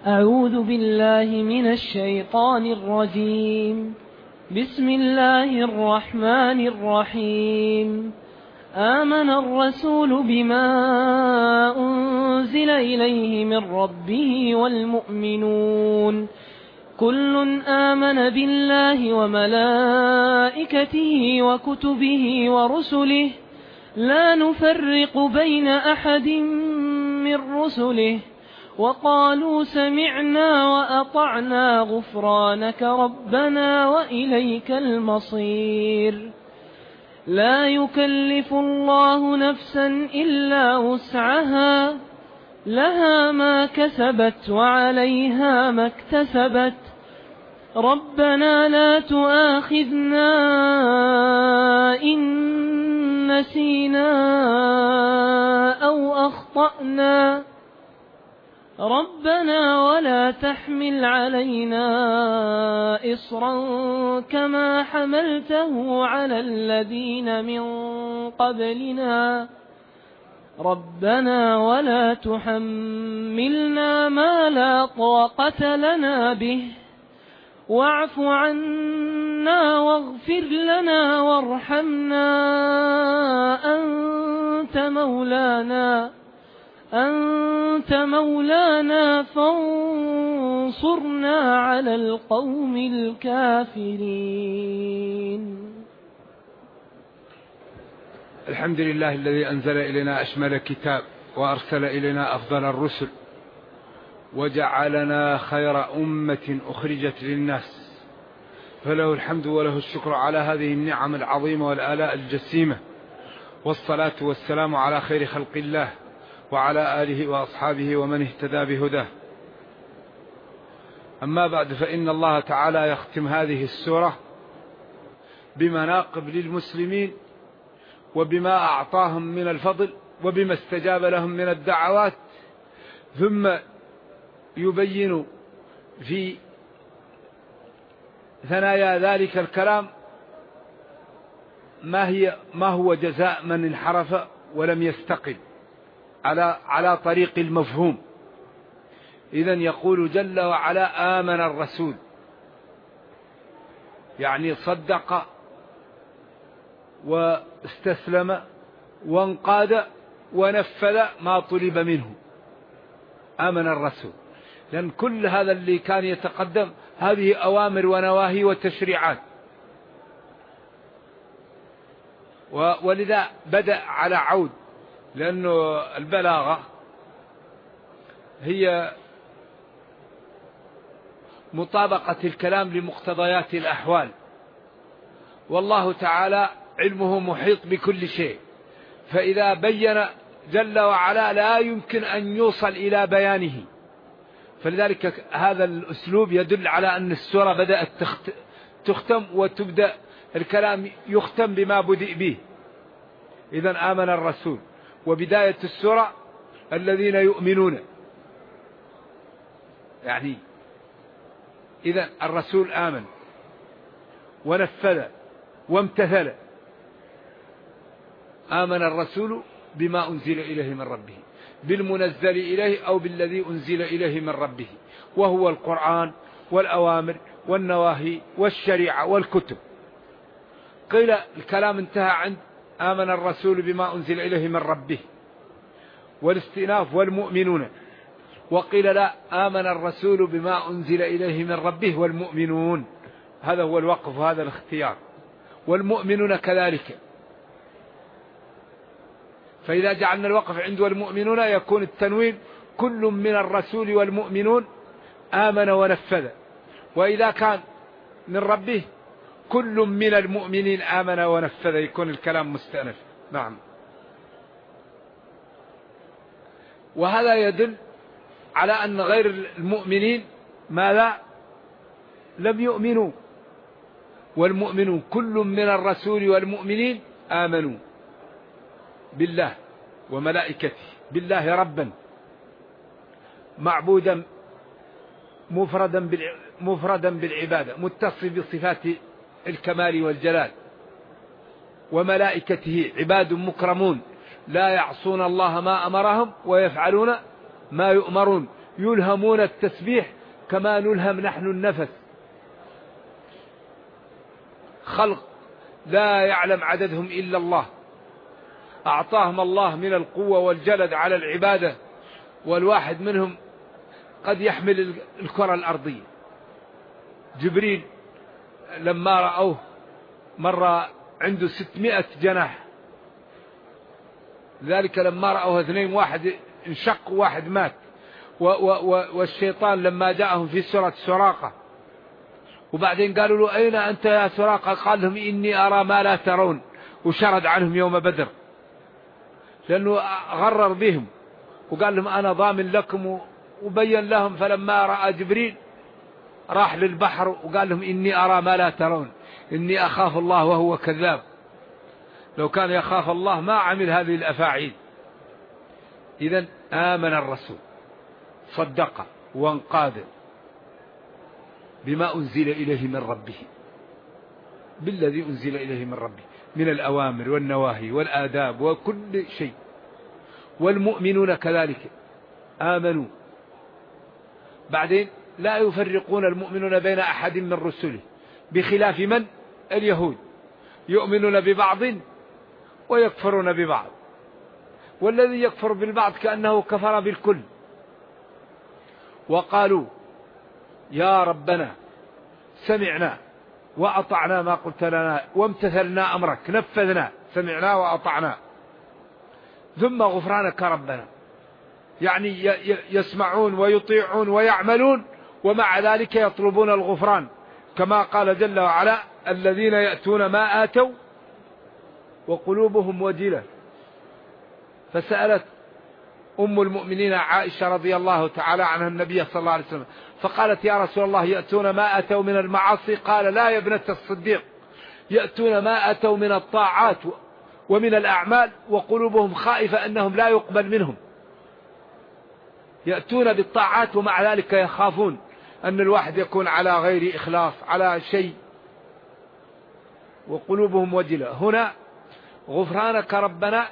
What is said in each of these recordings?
أعوذ بالله من الشيطان الرجيم. بسم الله الرحمن الرحيم. آمن الرسول بما أنزل إليه من ربه والمؤمنون كل آمن بالله وملائكته وكتبه ورسله لا نفرق بين أحد من رسله وقالوا سمعنا وأطعنا غفرانك ربنا وإليك المصير. لا يكلف الله نفسا إلا وسعها لها ما كسبت وعليها ما اكتسبت ربنا لا تؤاخذنا إن نسينا أو أخطأنا ربنا ولا تحمل علينا إصرا كما حملته على الذين من قبلنا ربنا ولا تحملنا ما لا طاقة لنا به واعف عنا واغفر لنا وارحمنا أنت مولانا فانصرنا على القوم الكافرين. الحمد لله الذي أنزل إلينا أشمل كتاب وأرسل إلينا أفضل الرسل وجعلنا خير أمة أخرجت للناس، فله الحمد وله الشكر على هذه النعم العظيمة والآلاء الجسيمة، والصلاة والسلام على خير خلق الله وعلى آله وأصحابه ومن اهتدى بهداه. أما بعد، فإن الله تعالى يختم هذه السورة بمناقب للمسلمين وبما أعطاهم من الفضل وبما استجاب لهم من الدعوات، ثم يبين في ثنايا ذلك الكلام ما هو جزاء من انحرف ولم يستقم على طريق المفهوم. إذن يقول جل وعلا آمن الرسول، يعني صدق واستسلم وانقاد ونفذ ما طلب منه. آمن الرسول، لأن كل هذا اللي كان يتقدم هذه أوامر ونواهي وتشريعات، ولذا بدأ على عود، لأنه البلاغة هي مطابقة الكلام لمقتضيات الأحوال، والله تعالى علمه محيط بكل شيء، فإذا بين جل وعلا لا يمكن أن يوصل إلى بيانه، فلذلك هذا الأسلوب يدل على أن السورة بدأت تختم وتبدأ الكلام يختم بما بدأ به. إذن آمن الرسول، وبداية السورة الذين يؤمنون، يعني إذن الرسول آمن ونفذ وامتثل. آمن الرسول بما أنزل إليه من ربه، بالمنزل إليه أو بالذي أنزل إليه من ربه، وهو القرآن والأوامر والنواهي والشريعة والكتب. قيل الكلام انتهى عند آمن الرسول بما أنزل إليه من ربه والاستئناف والمؤمنون، وقيل لا، آمن الرسول بما أنزل إليه من ربه والمؤمنون، هذا هو الوقف وهذا الاختيار، والمؤمنون كذلك. فإذا جعلنا الوقف عند والمؤمنون يكون التنوين كل من الرسول والمؤمنون آمن ونفذ، وإذا كان من ربه كل من المؤمنين آمن ونفذ، يكون الكلام مستأنف. نعم. وهذا يدل على أن غير المؤمنين ماذا؟ لم يؤمنوا، والمؤمنون كل من الرسول والمؤمنين آمنوا بالله وملائكته، بالله ربا معبودا مفردا بالعبادة متصف بصفات الكمال والجلال، وملائكته عباد مكرمون لا يعصون الله ما أمرهم ويفعلون ما يؤمرون، يلهمون التسبيح كما نلهم نحن النفس. خلق لا يعلم عددهم إلا الله، أعطاهم الله من القوة والجلد على العبادة، والواحد منهم قد يحمل الكرة الأرضية. جبريل لما رأوه مرة عنده 600 جناح، ذلك لما رأوه اثنين، واحد انشق وواحد مات. والشيطان لما جاءهم في سورة سراقة وبعدين قالوا له أين أنت يا سراقة؟ قال لهم إني أرى ما لا ترون، وشرد عنهم يوم بدر، لأنه غرر بهم وقال لهم أنا ضامن لكم، وبين لهم. فلما رأى جبريل راح للبحر وقال لهم إني أرى ما لا ترون، إني أخاف الله وهو كذاب. لو كان يخاف الله ما عمل هذه الأفاعيل. إذن آمن الرسول، صدق وانقاد بما أنزل إليه من ربه، بالذي أنزل إليه من ربه من الأوامر والنواهي والآداب وكل شيء. والمؤمنون كذلك آمنوا. بعدين لا يفرقون المؤمنون بين أحد من رسله، بخلاف من؟ اليهود يؤمنون ببعض ويكفرون ببعض، والذي يكفر بالبعض كأنه كفر بالكل. وقالوا يا ربنا سمعنا وأطعنا ما قلت لنا وامتثلنا أمرك، نفذنا، سمعنا وأطعنا، ثم غفرانك ربنا. يعني يسمعون ويطيعون ويعملون، ومع ذلك يطلبون الغفران، كما قال جل وعلا الذين يأتون ما آتوا وقلوبهم وجلة. فسألت أم المؤمنين عائشة رضي الله تعالى عنها النبي صلى الله عليه وسلم فقالت يا رسول الله يأتون ما أتوا من المعاصي؟ قال لا يا ابنة الصديق، يأتون ما أتوا من الطاعات ومن الأعمال وقلوبهم خائفة أنهم لا يقبل منهم. يأتون بالطاعات ومع ذلك يخافون أن الواحد يكون على غير إخلاص على شيء، وقلوبهم وجلة. هنا غفرانك ربنا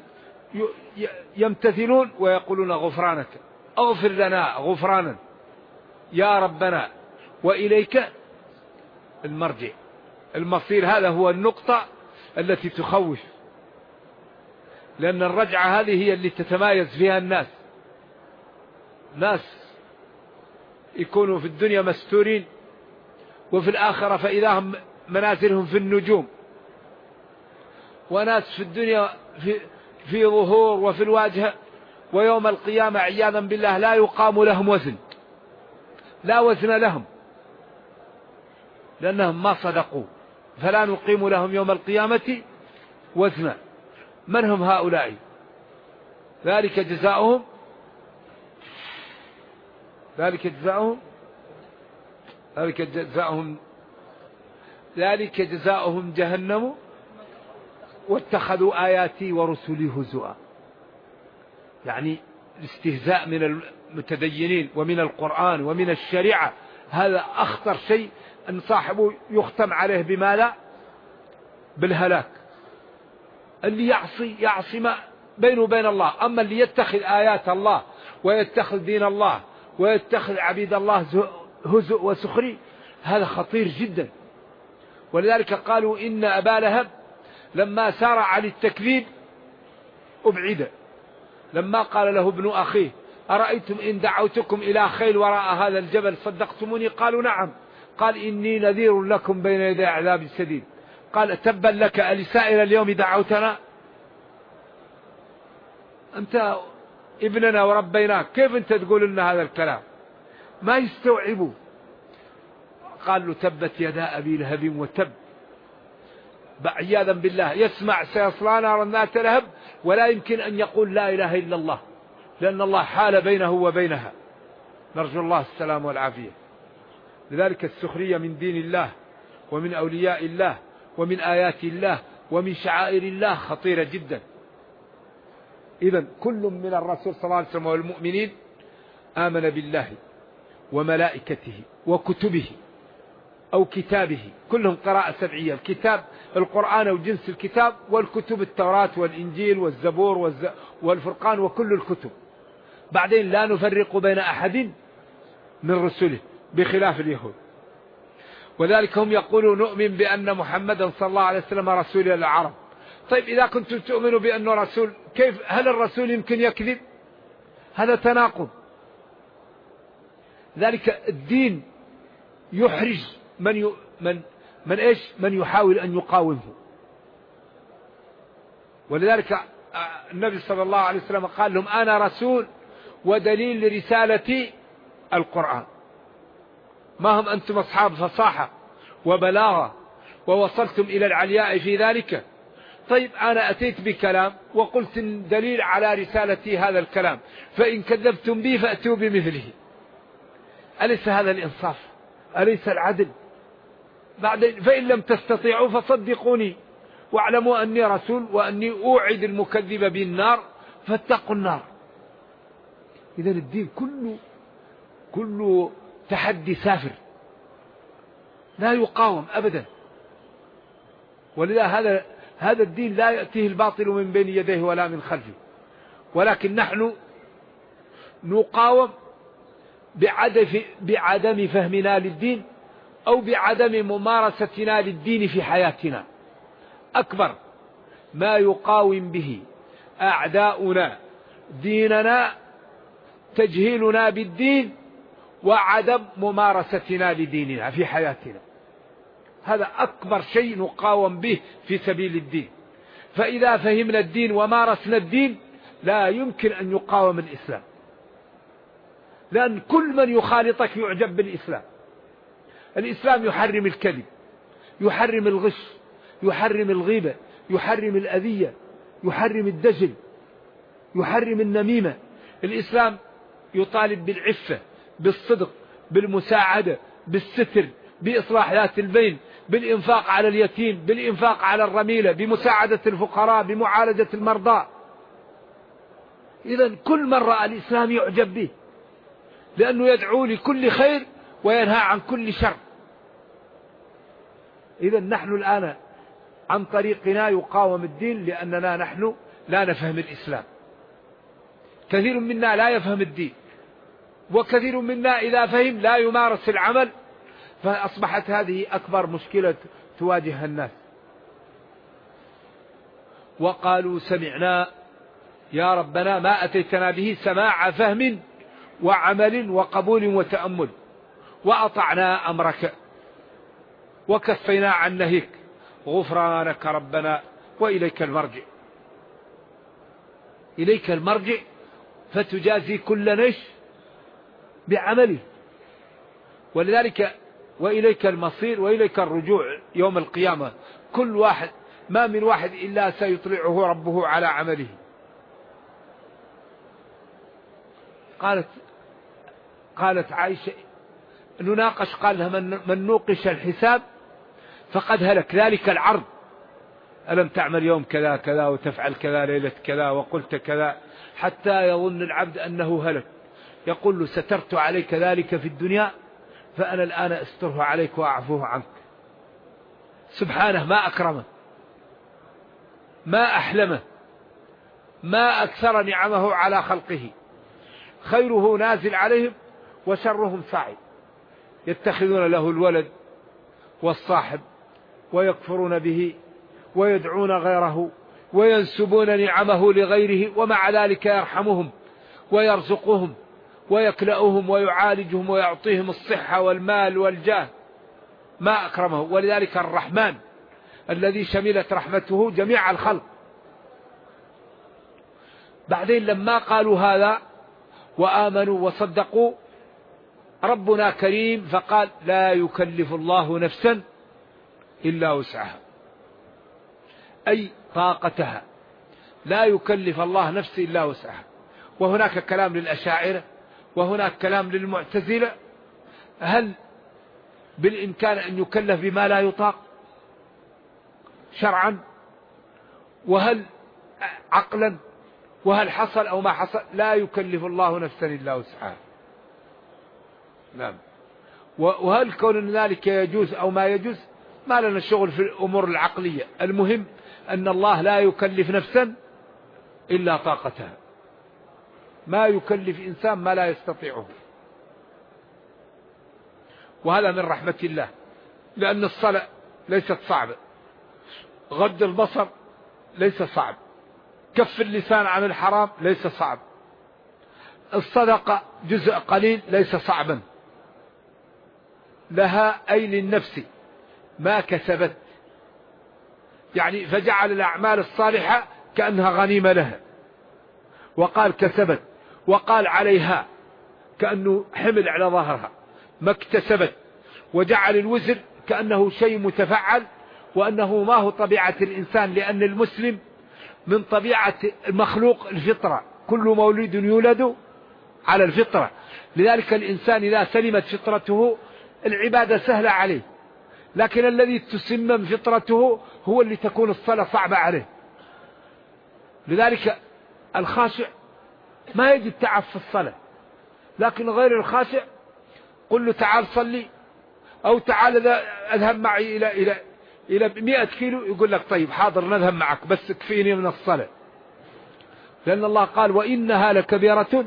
يمتثلون ويقولون غفرانك، اغفر لنا غفرانا يا ربنا، وإليك المرجع المصير. هذا هو النقطة التي تخوف، لأن الرجعة هذه هي اللي تتمايز فيها الناس. ناس يكونوا في الدنيا مستورين، وفي الآخرة فإذا هم منازلهم في النجوم، وناس في الدنيا في ظهور وفي الواجهة، ويوم القيامة عياذا بالله لا يقام لهم وزن، لا وزن لهم، لأنهم ما صدقوا، فلا نقيم لهم يوم القيامة وزنا. من هم هؤلاء؟ ذلك جزاؤهم جهنم واتخذوا آياتي ورسلي هزؤا. يعني الاستهزاء من المتدينين ومن القرآن ومن الشريعة، هذا أخطر شيء، أن صاحبه يختم عليه بماذا؟ بالهلاك. اللي يعصي ما بينه وبين الله. أما اللي يتخذ آيات الله ويتخذ دين الله ويتخذ عبيد الله هزء وسخري، هذا خطير جدا. ولذلك قالوا إن أبا لهب لما سارع للتكذيب أبعد، لما قال له ابن أخيه أرأيتم إن دعوتكم إلى خيل وراء هذا الجبل صدقتموني؟ قالوا نعم. قال إني نذير لكم بين يدي عذاب شديد. قال تبا لك ألسائر اليوم دعوتنا؟ أنت ابننا وربيناك، كيف أنت تقول لنا هذا الكلام؟ ما يستوعبوا. قال له تبت يدا أبي لهب وتب، عياذا بالله. يسمع سيصلى نارا ذات لهب ولا يمكن أن يقول لا إله إلا الله، لأن الله حال بينه وبينها. نرجو الله السلام والعافية. لذلك السخرية من دين الله ومن أولياء الله ومن آيات الله ومن شعائر الله خطيرة جدا. إذن كل من الرسول صلى الله عليه وسلم والمؤمنين آمن بالله وملائكته وكتبه أو كتابه، كلهم قراءة سبعية. الكتاب القرآن أو جنس الكتاب، والكتب التوراة والإنجيل والزبور والفرقان وكل الكتب. بعدين لا نفرق بين أحد من رسله بخلاف اليهود. وذلك هم يقولون نؤمن بأن محمدا صلى الله عليه وسلم رسول العرب. طيب إذا كنتم تؤمنوا بأنه رسول، كيف هل الرسول يمكن يكذب؟ هذا تناقض. ذلك الدين يحرج من يحاول أن يقاومه. ولذلك النبي صلى الله عليه وسلم قال لهم أنا رسول ودليل لرسالتي القرآن. ما هم أنتم أصحاب فصاحة وبلاغة ووصلتم إلى العلياء في ذلك؟ طيب أنا أتيت بكلام وقلت دليل على رسالتي هذا الكلام، فإن كذبتم بي فأتوا بمثله. أليس هذا الإنصاف؟ أليس العدل؟ بعدين فإن لم تستطيعوا فصدقوني واعلموا أني رسول وأني أوعد المكذب بالنار فاتقوا النار. إذن الدين كله تحدي سافر لا يقاوم أبدا. ولذا هذا الدين لا يأتيه الباطل من بين يديه ولا من خلفه، ولكن نحن نقاوم بعدم فهمنا للدين أو بعدم ممارستنا للدين في حياتنا. أكبر ما يقاوم به أعداؤنا ديننا تجهيلنا بالدين وعدم ممارستنا لديننا في حياتنا. هذا أكبر شيء نقاوم به في سبيل الدين. فإذا فهمنا الدين ومارسنا الدين لا يمكن أن يقاوم الإسلام، لأن كل من يخالطك يعجب بالإسلام. الإسلام يحرم الكذب، يحرم الغش، يحرم الغيبة، يحرم الأذية، يحرم الدجل، يحرم النميمة. الإسلام يطالب بالعفة، بالصدق، بالمساعدة، بالستر، بإصلاح ذات البين، بالإنفاق على اليتيم، بالإنفاق على الرميلة، بمساعدة الفقراء، بمعالجة المرضى. إذن كل من رأى الإسلام يعجب به، لأنه يدعو لكل خير وينهى عن كل شر. إذن نحن الآن عن طريقنا يقاوم الدين، لأننا نحن لا نفهم الإسلام. كثير منا لا يفهم الدين، وكثير منا إذا فهم لا يمارس العمل، فأصبحت هذه أكبر مشكلة تواجه الناس. وقالوا سمعنا يا ربنا ما أتيتنا به سماع فهم وعمل وقبول وتأمل، وأطعنا أمرك وكفينا عن نهيك غفرانك ربنا وإليك المرجع. إليك المرجع فتجازي كل نش بعمله. ولذلك وإليك المصير وإليك الرجوع يوم القيامة. كل واحد ما من واحد إلا سيطلعه ربه على عمله. قالت عائشة نناقش، قال لها من نوقش الحساب فقد هلك. ذلك العرض، ألم تعمل يوم كذا كذا وتفعل كذا ليلة كذا وقلت كذا، حتى يظن العبد أنه هلك. يقول له سترت عليك ذلك في الدنيا فأنا الآن أستره عليك وأعفوه عنك. سبحانه، ما أكرمه، ما أحلمه، ما أكثر نعمه على خلقه. خيره نازل عليهم وشرهم صاعد. يتخذون له الولد والصاحب ويكفرون به ويدعون غيره وينسبون نعمه لغيره، ومع ذلك يرحمهم ويرزقهم ويكلأهم ويعالجهم ويعطيهم الصحة والمال والجاه. ما أكرمه. ولذلك الرحمن الذي شملت رحمته جميع الخلق. بعدين لما قالوا هذا وآمنوا وصدقوا، ربنا كريم فقال لا يكلف الله نفسا إلا وسعها، أي طاقتها. لا يكلف الله نفس إلا وسعها. وهناك كلام للأشاعرة وهناك كلام للمعتزلة. هل بالإمكان أن يكلف بما لا يطاق شرعا؟ وهل عقلا؟ وهل حصل أو ما حصل؟ لا يكلف الله نفسا إلا وسعها. نعم. وهل كون ذلك يجوز أو ما يجوز؟ ما لنا الشغل في الأمور العقلية. المهم أن الله لا يكلف نفسا إلا طاقتها. ما يكلف إنسان ما لا يستطيعه. وهذا من رحمة الله، لأن الصلاة ليست صعبة، غض البصر ليس صعب، كف اللسان عن الحرام ليس صعب، الصدقة جزء قليل ليس صعبا. لها أي للنفس ما كسبت، يعني فجعل الأعمال الصالحة كأنها غنيمة لها، وقال كسبت، وقال عليها كأنه حمل على ظهرها ما اكتسبت، وجعل الوزر كأنه شيء متفعل، وأنه ما هو طبيعة الإنسان، لأن المسلم من طبيعة المخلوق الفطرة، كل مولود يولد على الفطرة. لذلك الإنسان إذا سلمت فطرته العبادة سهلة عليه، لكن الذي تسمم فطرته هو اللي تكون الصلاة صعبة عليه. لذلك الخاشع ما يجد تعب في الصلاة، لكن غير الخاشع قل له تعال صلي، أو تعال أذهب معي إلى 100 كيلو، يقول لك طيب حاضر نذهب معك بس كفيني من الصلاة. لأن الله قال وإنها لكبيرة،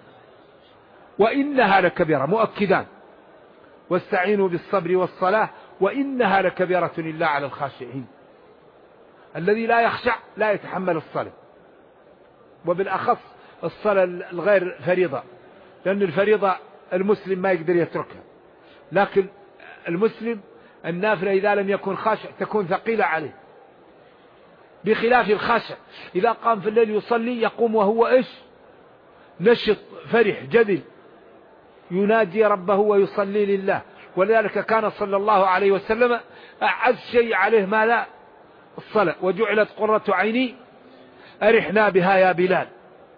وإنها لكبيرة مؤكدان، واستعينوا بالصبر والصلاة وإنها لكبيرة إلا على الخاشعين. الذي لا يخشع لا يتحمل الصلاة، وبالأخص الصلاة الغير فريضة، لأن الفريضة المسلم ما يقدر يتركها، لكن المسلم النافلة إذا لم يكن خاشع تكون ثقيلة عليه، بخلاف الخاشع إذا قام في الليل يصلي يقوم وهو إيش؟ نشط فرح جدل، يناجي ربه ويصلي لله. ولذلك كان صلى الله عليه وسلم أعز شيء عليه ما لا الصلاة، وجعلت قرة عيني أرحنا بها يا بلال،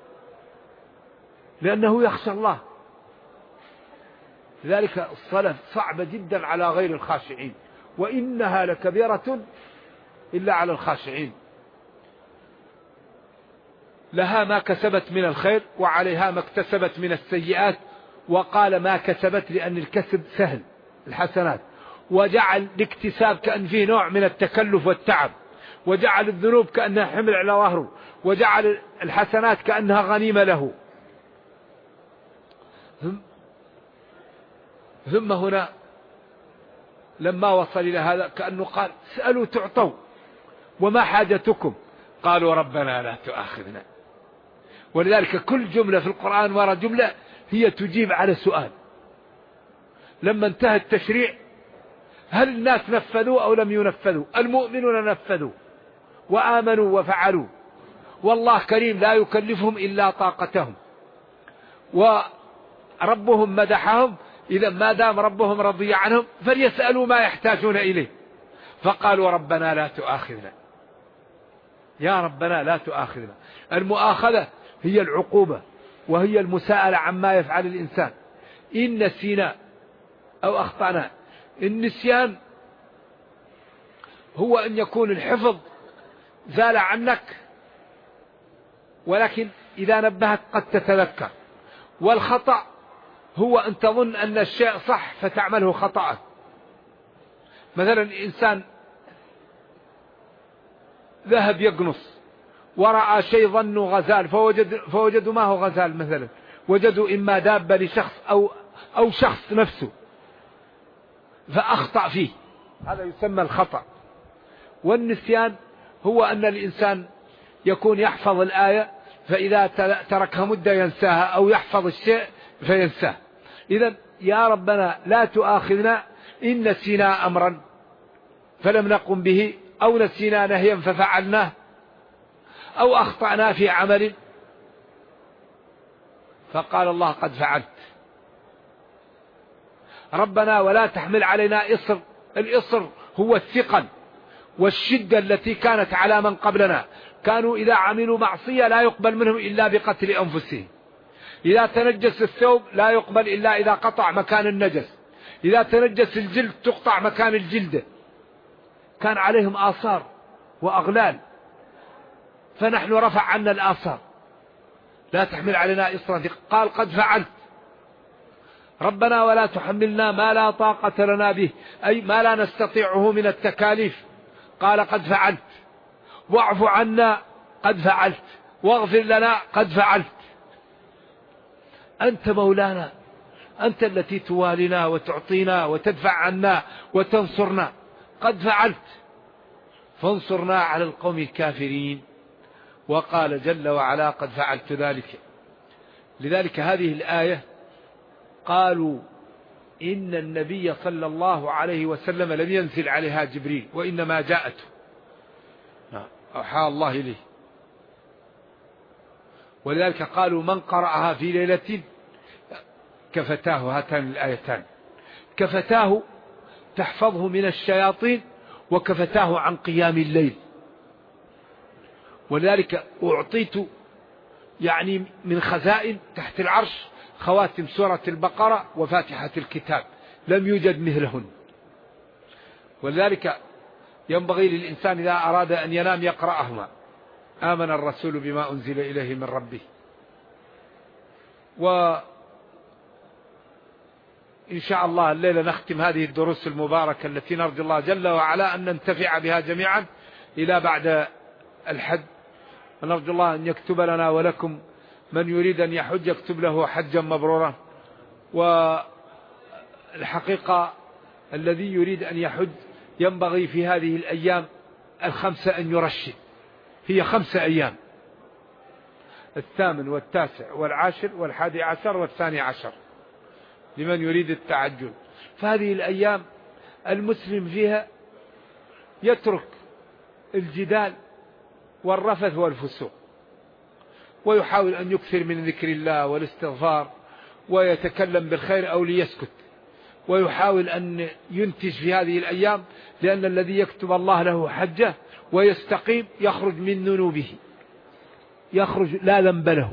لأنه يخشى الله. لذلك الصلاة صعبة جدا على غير الخاشعين، وإنها لكبيرة إلا على الخاشعين. لها ما كسبت من الخير وعليها ما اكتسبت من السيئات، وقال ما كسبت لأن الكسب سهل الحسنات، وجعل الاكتساب كأن فيه نوع من التكلف والتعب، وجعل الذنوب كأنها حمل على ظهره، وجعل الحسنات كأنها غنيمة له. ثم هنا لما وصل إلى هذا كأنه قال اسألوا تعطوا وما حاجتكم، قالوا ربنا لا تؤاخذنا. ولذلك كل جملة في القرآن وراء جملة هي تجيب على سؤال. لما انتهى التشريع هل الناس نفذوا أو لم ينفذوا؟ المؤمنون نفذوا وآمنوا وفعلوا، والله كريم لا يكلفهم إلا طاقتهم، وربهم مدحهم. إذا ما دام ربهم رضي عنهم فليسألوا ما يحتاجون إليه، فقالوا ربنا لا تؤاخذنا، يا ربنا لا تؤاخذنا. المؤاخذة هي العقوبة، وهي المساءلة عما يفعل الإنسان إن نسينا أو أخطأنا. النسيان هو أن يكون الحفظ زال عنك، ولكن إذا نبهك قد تتذكر. والخطأ هو أن تظن أن الشيء صح فتعمله خطأ. مثلا إنسان ذهب يقنص ورأى شيء ظنه غزال فوجدوا ما هو غزال، مثلا وجدوا إما دابة لشخص أو شخص نفسه فأخطأ فيه، هذا يسمى الخطأ. والنسيان هو أن الإنسان يكون يحفظ الآية فإذا تركها مدة ينساها، أو يحفظ الشيء فينساه. إذن يا ربنا لا تؤاخذنا إن نسينا أمرا فلم نقم به، أو نسينا نهيا ففعلناه، أو أخطأنا في عمل. فقال الله قد فعلت. ربنا ولا تحمل علينا إصر. الإصر هو الثقل والشدة التي كانت على من قبلنا، كانوا إذا عملوا معصية لا يقبل منهم إلا بقتل أنفسهم. إذا تنجس الثوب لا يقبل إلا إذا قطع مكان النجس. إذا تنجس الجلد تقطع مكان الجلد. كان عليهم آثار وأغلال، فنحن رفع عنا الآثار. لا تحمل علينا إصرا، قال قد فعلت. ربنا ولا تحملنا ما لا طاقة لنا به، أي ما لا نستطيعه من التكاليف، قال قد فعلت. واعف عنا قد فعلت، واغفر لنا قد فعلت. أنت مولانا، أنت التي توالنا وتعطينا وتدفع عنا وتنصرنا، قد فعلت فانصرنا على القوم الكافرين. وقال جل وعلا قد فعلت ذلك. لذلك هذه الآية قالوا إن النبي صلى الله عليه وسلم لم ينزل عليها جبريل وإنما جاءته، أوحى الله إليه. ولذلك قالوا من قرأها في ليلة كفتاه، هاتان الآيتان كفتاه تحفظه من الشياطين وكفتاه عن قيام الليل. ولذلك أعطيت يعني من خزائن تحت العرش خواتم سورة البقرة وفاتحة الكتاب لم يوجد مثلهن. ولذلك ينبغي للإنسان إذا أراد أن ينام يقرأهما: آمن الرسول بما أنزل إليه من ربه. وإن شاء الله الليلة نختم هذه الدروس المباركة التي نرجو الله جل وعلا أن ننتفع بها جميعا إلى بعد الحج. ونرجو الله أن يكتب لنا ولكم من يريد أن يحج يكتب له حجا مبرورا. والحقيقة الذي يريد أن يحج ينبغي في هذه الأيام الخمسة أن يرشد. هي 5 أيام: 8 والتاسع والعاشر والحادي عشر والثاني عشر لمن يريد التعجل. فهذه الأيام المسلم فيها يترك الجدال والرفث والفسوق، ويحاول أن يكثر من ذكر الله والاستغفار ويتكلم بالخير أو ليسكت، ويحاول أن ينتج في هذه الأيام، لأن الذي يكتب الله له حجة ويستقيم يخرج من ذنوبه، يخرج لا ذنب له.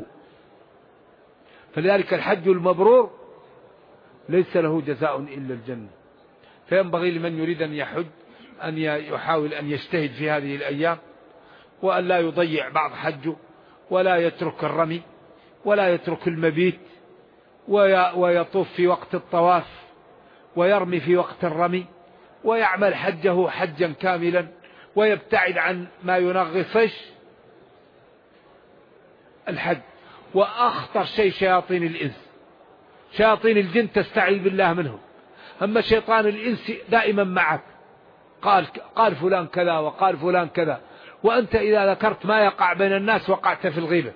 فلذلك الحج المبرور ليس له جزاء إلا الجنة. فينبغي لمن يريد أن يحج أن يحاول أن يجتهد في هذه الأيام، وأن لا يضيع بعض حجه، ولا يترك الرمي، ولا يترك المبيت، ويطوف في وقت الطواف ويرمي في وقت الرمي، ويعمل حجه حجا كاملا، ويبتعد عن ما ينغصش الحج. وأخطر شيء شياطين الإنس، شياطين الجن تستعيذ بالله منهم. أما شيطان الإنس دائما معك، قال فلان كذا وقال فلان كذا، وأنت إذا ذكرت ما يقع بين الناس وقعت في الغيبة.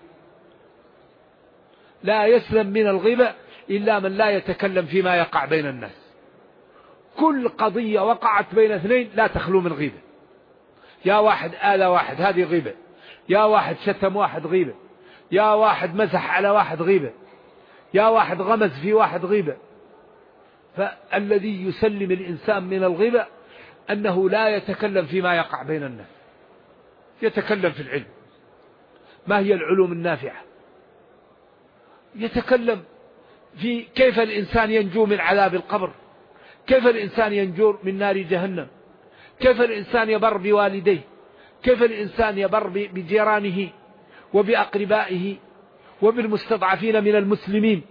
لا يسلم من الغيبة إلا من لا يتكلم فيما يقع بين الناس. كل قضية وقعت بين 2 لا تخلو من غيبة. يا واحد آذى واحد، هذه غيبة. يا واحد شتم واحد، غيبة. يا واحد مسح على واحد، غيبة. يا واحد غمز في واحد، غيبة. فالذي يسلم الإنسان من الغيبة أنه لا يتكلم فيما يقع بين الناس، يتكلم في العلم. ما هي العلوم النافعة؟ يتكلم في كيف الإنسان ينجو من عذاب القبر، كيف الإنسان ينجو من نار جهنم، كيف الإنسان يبر بوالديه، كيف الإنسان يبر بجيرانه وبأقربائه وبالمستضعفين من المسلمين،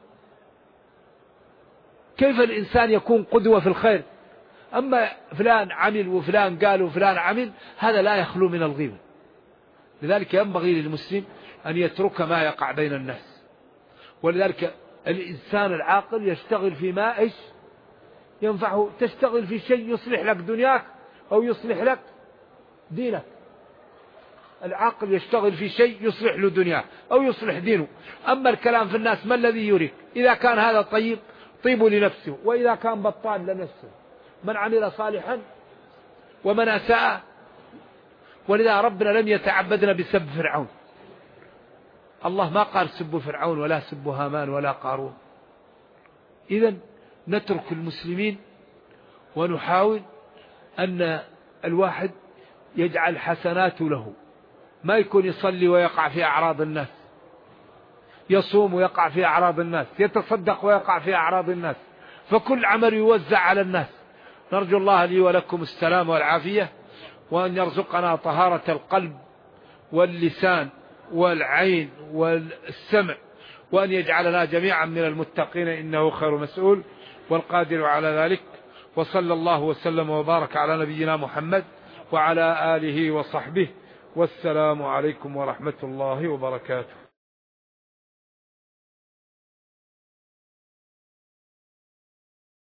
كيف الإنسان يكون قدوة في الخير. أما فلان عمل وفلان قال وفلان عمل، هذا لا يخلو من الغيبة. لذلك ينبغي للمسلم أن يترك ما يقع بين الناس. ولذلك الإنسان العاقل يشتغل فيما إيش ينفعه. تشتغل في شيء يصلح لك دنياك أو يصلح لك دينك. العاقل يشتغل في شيء يصلح له دنياه أو يصلح دينه. أما الكلام في الناس ما الذي يريد؟ إذا كان هذا طيب طيب لنفسه، وإذا كان بطال لنفسه. من عمل صالحا ومن أساء. ولذا ربنا لم يتعبدنا بسب فرعون. الله ما قال سبوا فرعون ولا سبوا هامان ولا قارون. إذن نترك المسلمين ونحاول أن الواحد يجعل حسناته له، ما يكون يصلي ويقع في أعراض الناس، يصوم ويقع في أعراض الناس، يتصدق ويقع في أعراض الناس، فكل عمل يوزع على الناس. نرجو الله لي ولكم السلام والعافية، وأن يرزقنا طهارة القلب واللسان والعين والسمع، وأن يجعلنا جميعا من المتقين، إنه خير مسؤول والقادر على ذلك. وصلى الله وسلم وبارك على نبينا محمد وعلى آله وصحبه، والسلام عليكم ورحمة الله وبركاته.